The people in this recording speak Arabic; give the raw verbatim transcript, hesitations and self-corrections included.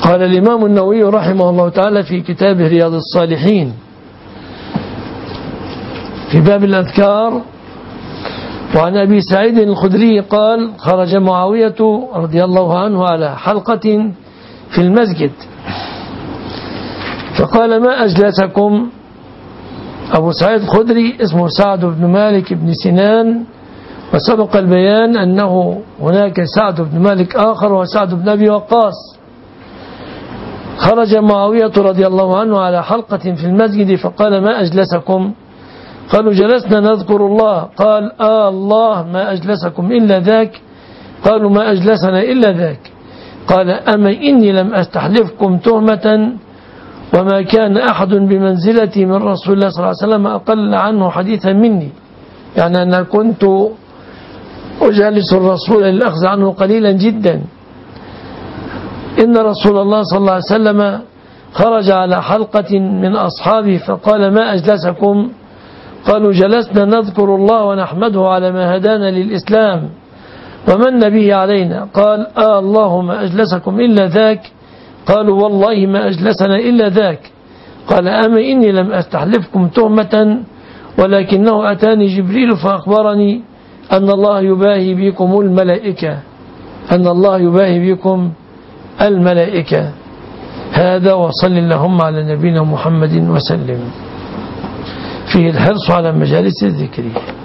قال الإمام النووي رحمه الله تعالى في كتابه رياض الصالحين في باب الأذكار: وعن أبي سعيد الخدري قال: خرج معاوية رضي الله عنه على حلقة في المسجد فقال: ما أجلسكم؟ أبو سعيد الخدري اسمه سعد بن مالك بن سنان، وسبق البيان أنه هناك سعد بن مالك آخر وسعد بن أبي وقاص. خرج معاوية رضي الله عنه على حلقة في المسجد فقال: ما أجلسكم؟ قالوا: جلسنا نذكر الله. قال: آه الله ما أجلسكم إلا ذاك. قالوا: ما أجلسنا إلا ذاك. قال: أما إني لم أستحلفكم تهمة وما كان أحد بمنزلتي من رسول الله صلى الله عليه وسلم أقل عنه حديثا مني، يعني أنا كنت أجالس الرسول للأخذ عنه قليلا جدا. إن رسول الله صلى الله عليه وسلم خرج على حلقة من أصحابه فقال: ما أجلسكم؟ قالوا: جلسنا نذكر الله ونحمده على ما هدانا للإسلام ومن به علينا. قال: آه الله ما أجلسكم إلا ذاك. قالوا: والله ما أجلسنا إلا ذاك. قال: أما إني لم أستحلفكم تهمة ولكنه أتاني جبريل فأخبرني أن الله يباهي بكم الملائكة أن الله يباهي بكم الملائكة. هذا، وصل اللهم على نبينا محمد وسلم. فيه الحرص على مجالس الذكر.